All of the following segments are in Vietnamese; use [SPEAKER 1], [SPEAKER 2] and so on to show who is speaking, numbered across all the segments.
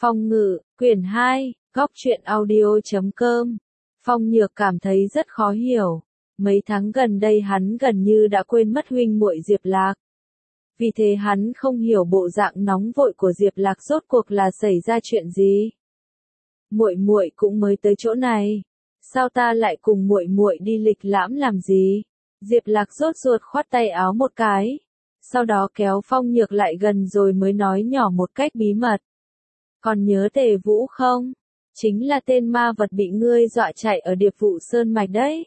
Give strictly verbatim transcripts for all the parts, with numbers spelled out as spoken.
[SPEAKER 1] Phong ngự, quyển hai, góc truyện audio chấm com. Phong Nhược cảm thấy rất khó hiểu. Mấy tháng gần đây hắn gần như đã quên mất huynh muội Diệp Lạc. Vì thế hắn không hiểu bộ dạng nóng vội của Diệp Lạc rốt cuộc là xảy ra chuyện gì. Muội muội cũng mới tới chỗ này, sao ta lại cùng muội muội đi lịch lãm làm gì? Diệp Lạc rốt ruột khoát tay áo một cái, sau đó kéo Phong Nhược lại gần rồi mới nói nhỏ một cách bí mật. Còn nhớ Tề Vũ không? Chính là tên ma vật bị ngươi dọa chạy ở Điệp Vụ Sơn Mạch đấy.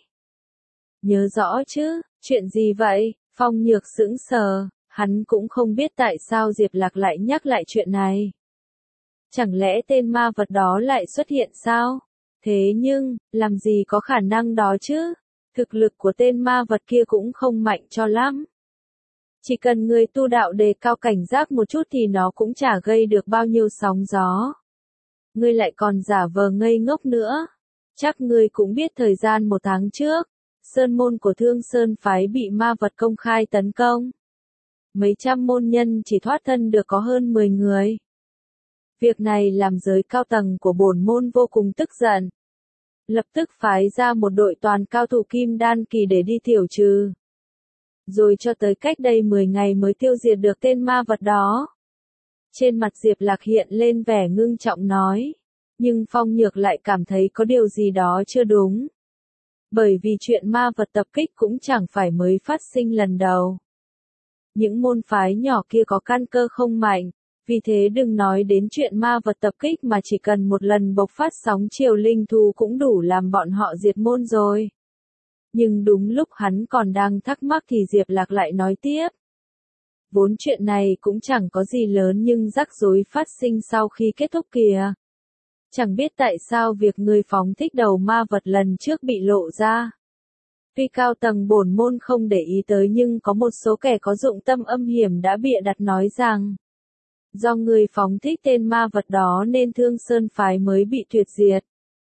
[SPEAKER 1] Nhớ rõ chứ, chuyện gì vậy? Phong Nhược sững sờ, hắn cũng không biết tại sao Diệp Lạc lại nhắc lại chuyện này. Chẳng lẽ tên ma vật đó lại xuất hiện sao? Thế nhưng, làm gì có khả năng đó chứ? Thực lực của tên ma vật kia cũng không mạnh cho lắm. Chỉ cần người tu đạo đề cao cảnh giác một chút thì nó cũng chả gây được bao nhiêu sóng gió. Ngươi lại còn giả vờ ngây ngốc nữa. Chắc ngươi cũng biết thời gian một tháng trước, sơn môn của Thương Sơn phái bị ma vật công khai tấn công. Mấy trăm môn nhân chỉ thoát thân được có hơn mười người. Việc này làm giới cao tầng của bổn môn vô cùng tức giận. Lập tức phái ra một đội toàn cao thủ kim đan kỳ để đi tiểu trừ. Rồi cho tới cách đây mười ngày mới tiêu diệt được tên ma vật đó. Trên mặt Diệp Lạc hiện lên vẻ ngưng trọng nói. Nhưng Phong Nhược lại cảm thấy có điều gì đó chưa đúng. Bởi vì chuyện ma vật tập kích cũng chẳng phải mới phát sinh lần đầu. Những môn phái nhỏ kia có căn cơ không mạnh, vì thế đừng nói đến chuyện ma vật tập kích mà chỉ cần một lần bộc phát sóng triều linh thú cũng đủ làm bọn họ diệt môn rồi. Nhưng đúng lúc hắn còn đang thắc mắc thì Diệp Lạc lại nói tiếp. Vốn chuyện này cũng chẳng có gì lớn nhưng rắc rối phát sinh sau khi kết thúc kìa. Chẳng biết tại sao việc người phóng thích đầu ma vật lần trước bị lộ ra. Tuy cao tầng bổn môn không để ý tới nhưng có một số kẻ có dụng tâm âm hiểm đã bịa đặt nói rằng. Do người phóng thích tên ma vật đó nên Thương Sơn phái mới bị tuyệt diệt.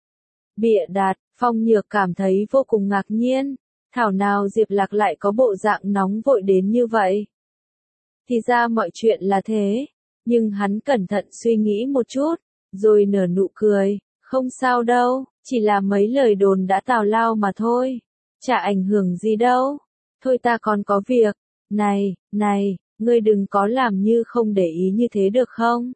[SPEAKER 1] Bịa đặt, Phong Nhược cảm thấy vô cùng ngạc nhiên. Thảo nào Diệp Lạc lại có bộ dạng nóng vội đến như vậy. Thì ra mọi chuyện là thế. Nhưng hắn cẩn thận suy nghĩ một chút, rồi nở nụ cười. Không sao đâu, chỉ là mấy lời đồn đã tào lao mà thôi. Chả ảnh hưởng gì đâu. Thôi ta còn có việc. Này, này, ngươi đừng có làm như không để ý như thế được không?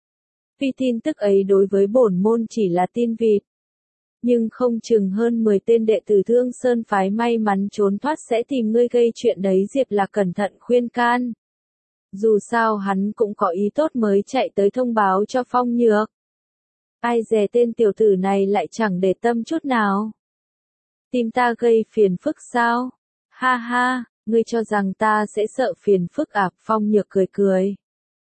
[SPEAKER 1] Vì tin tức ấy đối với bổn môn chỉ là tin vịt. Nhưng không chừng hơn mười tên đệ tử Thương Sơn phái may mắn trốn thoát sẽ tìm ngươi gây chuyện đấy. Diệp Lạc cẩn thận khuyên can. Dù sao hắn cũng có ý tốt mới chạy tới thông báo cho Phong Nhược. Ai dè tên tiểu tử này lại chẳng để tâm chút nào. Tìm ta gây phiền phức sao? Ha ha, ngươi cho rằng ta sẽ sợ phiền phức à? Phong Nhược cười cười.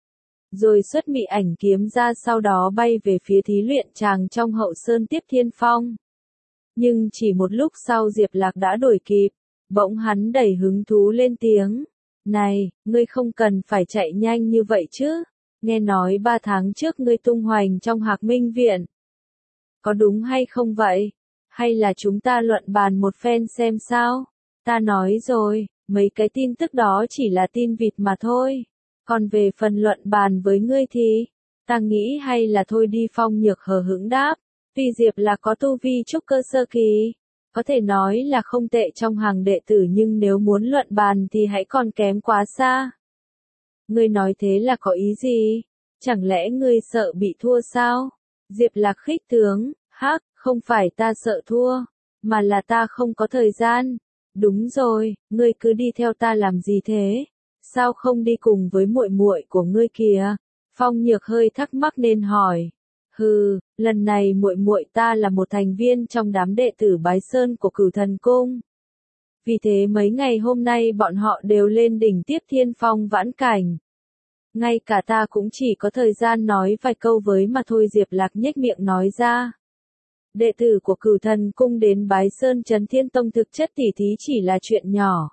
[SPEAKER 1] Rồi xuất mị ảnh kiếm ra sau đó bay về phía thí luyện tràng trong hậu sơn tiếp thiên phong. Nhưng chỉ một lúc sau Diệp Lạc đã đuổi kịp, bỗng hắn đầy hứng thú lên tiếng. Này, ngươi không cần phải chạy nhanh như vậy chứ, nghe nói ba tháng trước ngươi tung hoành trong Hạc Minh Viện. Có đúng hay không vậy? Hay là chúng ta luận bàn một phen xem sao? Ta nói rồi, mấy cái tin tức đó chỉ là tin vịt mà thôi. Còn về phần luận bàn với ngươi thì, ta nghĩ hay là thôi đi. Phong Nhược hờ hững đáp, vì Diệp là có tu vi trúc cơ sơ kỳ, có thể nói là không tệ trong hàng đệ tử nhưng nếu muốn luận bàn thì hãy còn kém quá xa. Ngươi nói thế là có ý gì? Chẳng lẽ ngươi sợ bị thua sao? Diệp Lạc khích tướng, hắc, không phải ta sợ thua, mà là ta không có thời gian. Đúng rồi, ngươi cứ đi theo ta làm gì thế? Sao không đi cùng với muội muội của ngươi kìa? Phong Nhược hơi thắc mắc nên hỏi. Hừ, lần này muội muội ta là một thành viên trong đám đệ tử Bái Sơn của Cửu Thần Cung. Vì thế mấy ngày hôm nay bọn họ đều lên đỉnh tiếp thiên phong vãn cảnh. Ngay cả ta cũng chỉ có thời gian nói vài câu với mà thôi. Diệp Lạc nhếch miệng nói ra. Đệ tử của Cửu Thần Cung đến Bái Sơn Trấn Thiên Tông thực chất tỉ thí chỉ là chuyện nhỏ.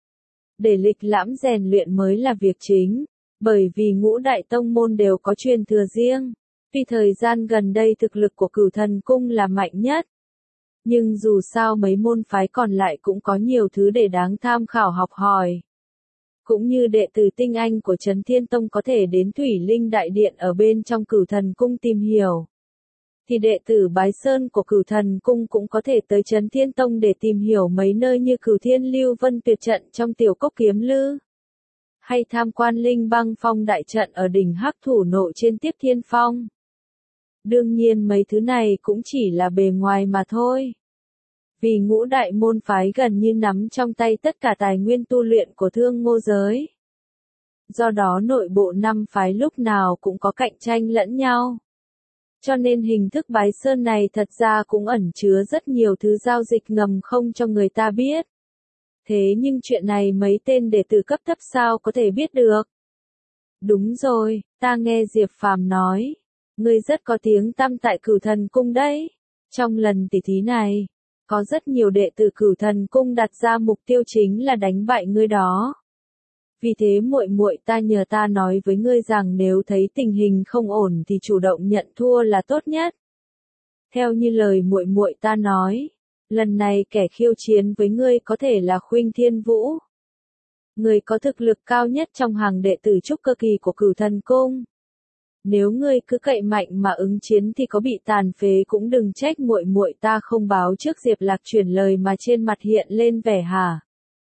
[SPEAKER 1] Để lịch lãm rèn luyện mới là việc chính, bởi vì ngũ đại tông môn đều có truyền thừa riêng. Tuy thời gian gần đây thực lực của Cửu Thần Cung là mạnh nhất, nhưng dù sao mấy môn phái còn lại cũng có nhiều thứ để đáng tham khảo học hỏi. cũng như đệ tử tinh anh của Trấn Thiên Tông có thể đến Thủy Linh Đại Điện ở bên trong Cửu Thần Cung tìm hiểu, thì đệ tử Bái Sơn của Cửu Thần Cung cũng có thể tới Trấn Thiên Tông để tìm hiểu mấy nơi như Cửu Thiên Lưu Vân Tuyệt Trận trong Tiểu Cốc Kiếm Lư, hay tham quan Linh Băng Phong Đại Trận ở đỉnh Hắc Thủ Nộ trên Tiếp Thiên Phong. Đương nhiên mấy thứ này cũng chỉ là bề ngoài mà thôi. Vì ngũ đại môn phái gần như nắm trong tay tất cả tài nguyên tu luyện của thương ngô giới. Do đó nội bộ năm phái lúc nào cũng có cạnh tranh lẫn nhau. Cho nên hình thức Bái Sơn này thật ra cũng ẩn chứa rất nhiều thứ giao dịch ngầm không cho người ta biết. Thế nhưng chuyện này mấy tên đệ tử cấp thấp sao có thể biết được? Đúng rồi, ta nghe Diệp Phàm nói. Ngươi rất có tiếng tăm tại Cửu Thần Cung đấy. Trong lần tỷ thí này, có rất nhiều đệ tử Cửu Thần Cung đặt ra mục tiêu chính là đánh bại ngươi đó. Vì thế muội muội ta nhờ ta nói với ngươi rằng nếu thấy tình hình không ổn thì chủ động nhận thua là tốt nhất. Theo như lời muội muội ta nói, lần này kẻ khiêu chiến với ngươi có thể là Khuynh Thiên Vũ. Người có thực lực cao nhất trong hàng đệ tử trúc cơ kỳ của Cửu Thần Cung. Nếu ngươi cứ cậy mạnh mà ứng chiến thì có bị tàn phế cũng đừng trách muội muội ta không báo trước. Diệp Lạc chuyển lời mà trên mặt hiện lên vẻ hả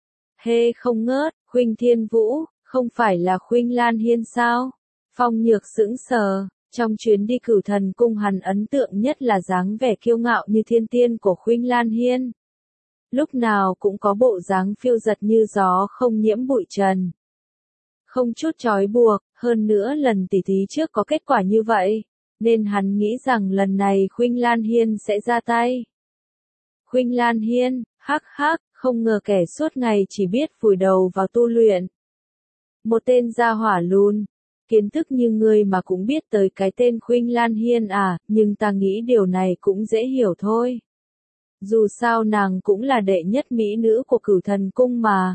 [SPEAKER 1] hê không ngớt. Khuynh Thiên Vũ, không phải là Khuynh Lan Hiên sao? Phong Nhược sững sờ, trong chuyến đi Cửu Thần Cung hắn ấn tượng nhất là dáng vẻ kiêu ngạo như thiên tiên của Khuynh Lan Hiên. Lúc nào cũng có bộ dáng phiêu giật như gió không nhiễm bụi trần. Không chút trói buộc, hơn nữa lần tỷ thí trước có kết quả như vậy, nên hắn nghĩ rằng lần này Khuynh Lan Hiên sẽ ra tay. Khuynh Lan Hiên, hắc hắc, không ngờ kẻ suốt ngày chỉ biết vùi đầu vào tu luyện. Một tên gia hỏa lùn, kiến thức như ngươi mà cũng biết tới cái tên Khuynh Lan Hiên à, nhưng ta nghĩ điều này cũng dễ hiểu thôi. Dù sao nàng cũng là đệ nhất mỹ nữ của Cửu Thần Cung mà.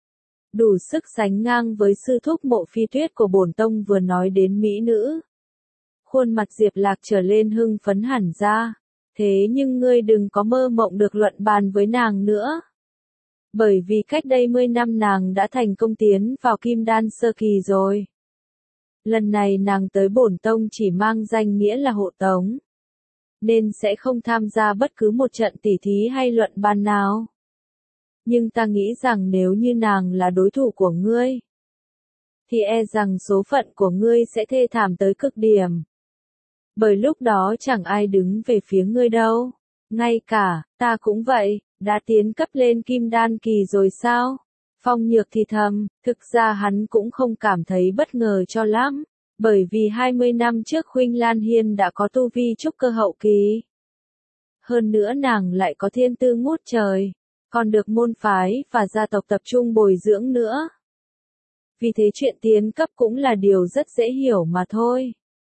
[SPEAKER 1] Đủ sức sánh ngang với sư thúc Mộ Phi Tuyết của bổn tông. Vừa nói đến mỹ nữ, khuôn mặt Diệp Lạc trở lên hưng phấn hẳn ra. Thế nhưng ngươi đừng có mơ mộng được luận bàn với nàng nữa. Bởi vì cách đây mười năm nàng đã thành công tiến vào Kim Đan sơ kỳ rồi. Lần này nàng tới bổn tông chỉ mang danh nghĩa là hộ tống, nên sẽ không tham gia bất cứ một trận tỉ thí hay luận bàn nào. Nhưng ta nghĩ rằng nếu như nàng là đối thủ của ngươi, thì e rằng số phận của ngươi sẽ thê thảm tới cực điểm. Bởi lúc đó chẳng ai đứng về phía ngươi đâu. Ngay cả, ta cũng vậy, đã tiến cấp lên Kim Đan kỳ rồi sao? Phong Nhược thì thầm, thực ra hắn cũng không cảm thấy bất ngờ cho lắm. Bởi vì hai mươi năm trước Khuynh Lan Hiên đã có tu vi trúc cơ hậu kỳ. Hơn nữa nàng lại có thiên tư ngút trời, còn được môn phái và gia tộc tập trung bồi dưỡng nữa. Vì thế chuyện tiến cấp cũng là điều rất dễ hiểu mà thôi.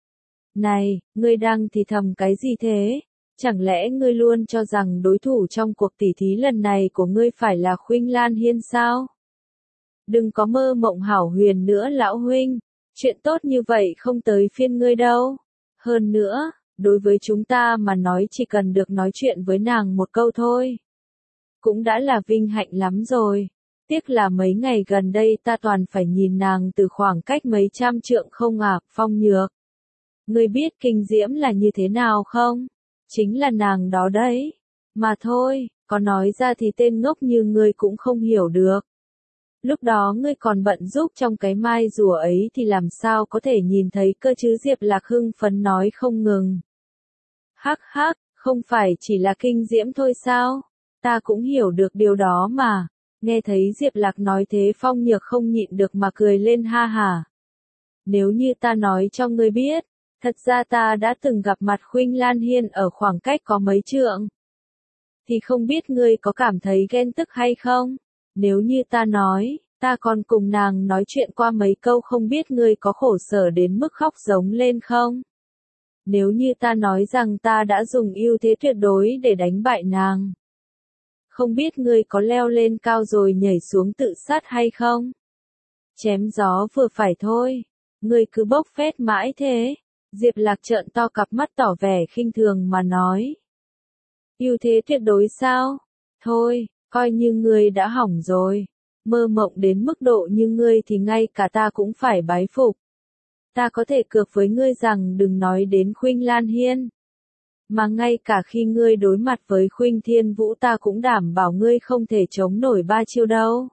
[SPEAKER 1] Này, ngươi đang thì thầm cái gì thế? Chẳng lẽ ngươi luôn cho rằng đối thủ trong cuộc tỉ thí lần này của ngươi phải là Khuynh Lan Hiên sao? Đừng có mơ mộng hảo huyền nữa lão huynh, chuyện tốt như vậy không tới phiên ngươi đâu. Hơn nữa, đối với chúng ta mà nói chỉ cần được nói chuyện với nàng một câu thôi, cũng đã là vinh hạnh lắm rồi. Tiếc là mấy ngày gần đây ta toàn phải nhìn nàng từ khoảng cách mấy trăm trượng không à. Phong Nhược, ngươi biết kinh diễm là như thế nào không? Chính là nàng đó đấy. Mà thôi, có nói ra thì tên ngốc như ngươi cũng không hiểu được. Lúc đó ngươi còn bận giúp trong cái mai rùa ấy thì làm sao có thể nhìn thấy cơ chứ? Diệp Lạc hưng phấn nói không ngừng. Hắc hắc, không phải chỉ là kinh diễm thôi sao? Ta cũng hiểu được điều đó mà. Nghe thấy Diệp Lạc nói thế Phong Nhược không nhịn được mà cười lên ha hả. Nếu như ta nói cho ngươi biết, thật ra ta đã từng gặp mặt Khuynh Lan Hiên ở khoảng cách có mấy trượng, thì không biết ngươi có cảm thấy ghen tức hay không? Nếu như ta nói, ta còn cùng nàng nói chuyện qua mấy câu không biết ngươi có khổ sở đến mức khóc giống lên không? Nếu như ta nói rằng ta đã dùng ưu thế tuyệt đối để đánh bại nàng, không biết ngươi có leo lên cao rồi nhảy xuống tự sát hay không? Chém gió vừa phải thôi, ngươi cứ bốc phét mãi thế. Diệp Lạc trợn to cặp mắt tỏ vẻ khinh thường mà nói. Ưu thế tuyệt đối sao? Thôi, coi như ngươi đã hỏng rồi. Mơ mộng đến mức độ như ngươi thì ngay cả ta cũng phải bái phục. Ta có thể cược với ngươi rằng đừng nói đến Khuynh Lan Hiên. Mà ngay cả khi ngươi đối mặt với Khuynh Thiên Vũ ta cũng đảm bảo ngươi không thể chống nổi ba chiêu đâu.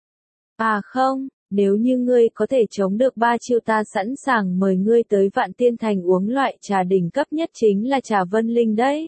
[SPEAKER 1] À không, nếu như ngươi có thể chống được ba chiêu ta sẵn sàng mời ngươi tới Vạn Tiên Thành uống loại trà đỉnh cấp nhất chính là trà Vân Linh đấy.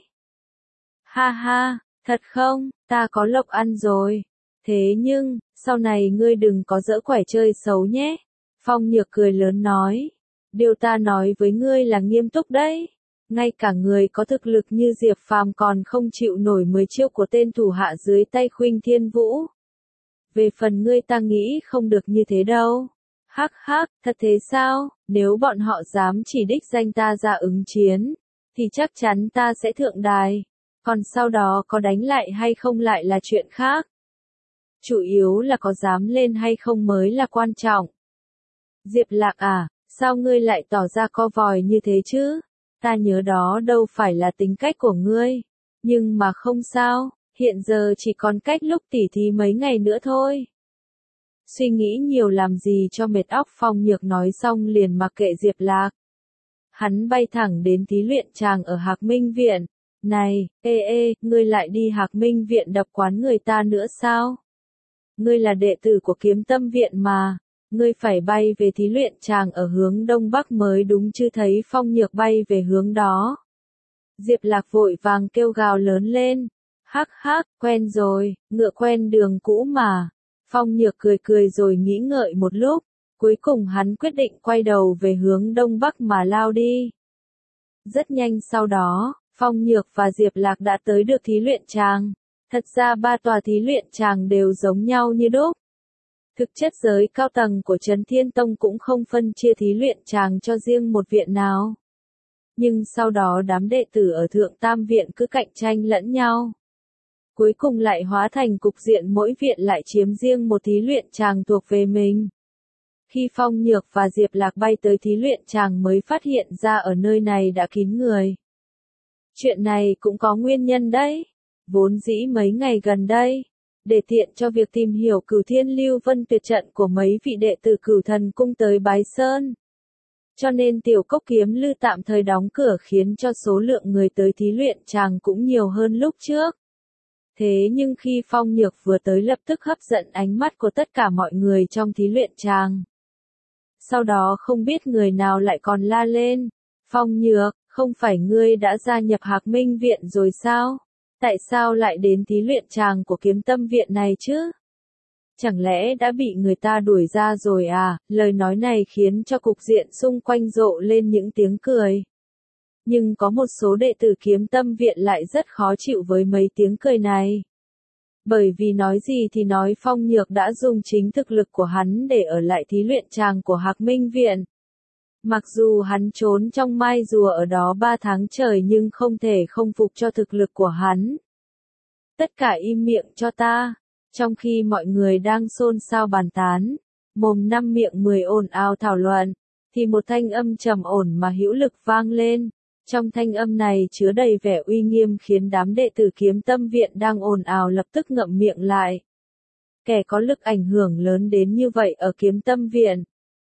[SPEAKER 1] Ha ha, thật không, ta có lộc ăn rồi. Thế nhưng, sau này ngươi đừng có giỡn quẻ chơi xấu nhé. Phong Nhược cười lớn nói. Điều ta nói với ngươi là nghiêm túc đấy. Ngay cả người có thực lực như Diệp Phàm còn không chịu nổi mười chiêu của tên thủ hạ dưới tay Khuynh Thiên Vũ. Về phần ngươi ta nghĩ không được như thế đâu. Hắc hắc, thật thế sao? Nếu bọn họ dám chỉ đích danh ta ra ứng chiến, thì chắc chắn ta sẽ thượng đài. Còn sau đó có đánh lại hay không lại là chuyện khác. Chủ yếu là có dám lên hay không mới là quan trọng. Diệp Lạc à, sao ngươi lại tỏ ra co vòi như thế chứ? Ta nhớ đó đâu phải là tính cách của ngươi. Nhưng mà không sao, hiện giờ chỉ còn cách lúc tỉ thí mấy ngày nữa thôi. Suy nghĩ nhiều làm gì cho mệt óc. Phong Nhược nói xong liền mặc kệ Diệp Lạc. Hắn bay thẳng đến thí luyện tràng ở Hạc Minh Viện. Này, ê ê, ngươi lại đi Hạc Minh Viện đập quán người ta nữa sao? Ngươi là đệ tử của Kiếm Tâm Viện mà. Ngươi phải bay về thí luyện tràng ở hướng đông bắc mới đúng chứ. Thấy Phong Nhược bay về hướng đó. Diệp Lạc vội vàng kêu gào lớn lên. Hắc hắc, quen rồi, ngựa quen đường cũ mà. Phong Nhược cười cười rồi nghĩ ngợi một lúc. Cuối cùng hắn quyết định quay đầu về hướng đông bắc mà lao đi. Rất nhanh sau đó, Phong Nhược và Diệp Lạc đã tới được thí luyện tràng. Thật ra ba tòa thí luyện tràng đều giống nhau như đúc. Thực chất giới cao tầng của Trấn Thiên Tông cũng không phân chia thí luyện tràng cho riêng một viện nào. Nhưng sau đó đám đệ tử ở Thượng Tam Viện cứ cạnh tranh lẫn nhau. Cuối cùng lại hóa thành cục diện mỗi viện lại chiếm riêng một thí luyện tràng thuộc về mình. Khi Phong Nhược và Diệp Lạc bay tới thí luyện tràng mới phát hiện ra ở nơi này đã kín người. Chuyện này cũng có nguyên nhân đấy. Vốn dĩ mấy ngày gần đây, để tiện cho việc tìm hiểu Cửu Thiên Lưu Vân tuyệt trận của mấy vị đệ tử Cửu Thần Cung tới Bái Sơn. Cho nên Tiểu Cốc Kiếm Lư tạm thời đóng cửa khiến cho số lượng người tới thí luyện tràng cũng nhiều hơn lúc trước. Thế nhưng khi Phong Nhược vừa tới lập tức hấp dẫn ánh mắt của tất cả mọi người trong thí luyện tràng. Sau đó không biết người nào lại còn la lên. Phong Nhược, không phải ngươi đã gia nhập Hạc Minh Viện rồi sao? Tại sao lại đến thí luyện tràng của Kiếm Tâm Viện này chứ? Chẳng lẽ đã bị người ta đuổi ra rồi à? Lời nói này khiến cho cục diện xung quanh rộ lên những tiếng cười. Nhưng có một số đệ tử Kiếm Tâm Viện lại rất khó chịu với mấy tiếng cười này. Bởi vì nói gì thì nói Phong Nhược đã dùng chính thực lực của hắn để ở lại thí luyện tràng của Hạc Minh Viện. Mặc dù hắn trốn trong mai rùa ở đó ba tháng trời nhưng không thể không phục cho thực lực của hắn. Tất cả im miệng cho ta. Trong khi mọi người đang xôn xao bàn tán, mồm năm miệng mười ồn ào thảo luận, thì một thanh âm trầm ổn mà hữu lực vang lên. Trong thanh âm này chứa đầy vẻ uy nghiêm khiến đám đệ tử Kiếm Tâm Viện đang ồn ào lập tức ngậm miệng lại. Kẻ có lực ảnh hưởng lớn đến như vậy ở Kiếm Tâm Viện.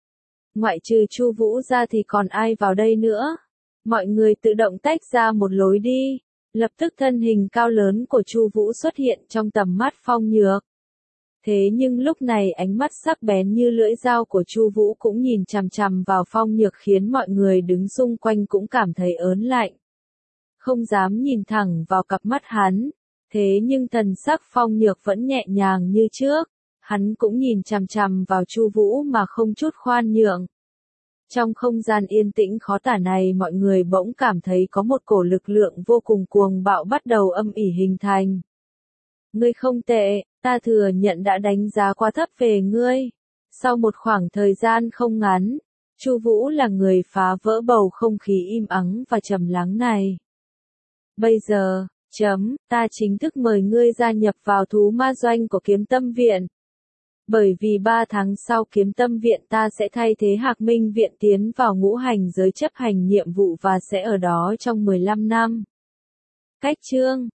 [SPEAKER 1] Ngoại trừ Chu Vũ ra thì còn ai vào đây nữa? Mọi người tự động tách ra một lối đi. Lập tức thân hình cao lớn của Chu Vũ xuất hiện trong tầm mắt Phong Nhược. Thế nhưng lúc này ánh mắt sắc bén như lưỡi dao của Chu Vũ cũng nhìn chằm chằm vào Phong Nhược khiến mọi người đứng xung quanh cũng cảm thấy ớn lạnh. Không dám nhìn thẳng vào cặp mắt hắn. Thế nhưng thần sắc Phong Nhược vẫn nhẹ nhàng như trước. Hắn cũng nhìn chằm chằm vào Chu Vũ mà không chút khoan nhượng. Trong không gian yên tĩnh khó tả này mọi người bỗng cảm thấy có một cổ lực lượng vô cùng cuồng bạo bắt đầu âm ỉ hình thành. Ngươi không tệ, ta thừa nhận đã đánh giá quá thấp về ngươi. Sau một khoảng thời gian không ngắn, Chu Vũ là người phá vỡ bầu không khí im ắng và trầm lắng này. Bây giờ, chấm, ta chính thức mời ngươi gia nhập vào thú ma doanh của Kiếm Tâm Viện. Bởi vì ba tháng sau Kiếm Tâm Viện ta sẽ thay thế Hạc Minh Viện tiến vào ngũ hành giới chấp hành nhiệm vụ và sẽ ở đó trong mười lăm năm. Cách chương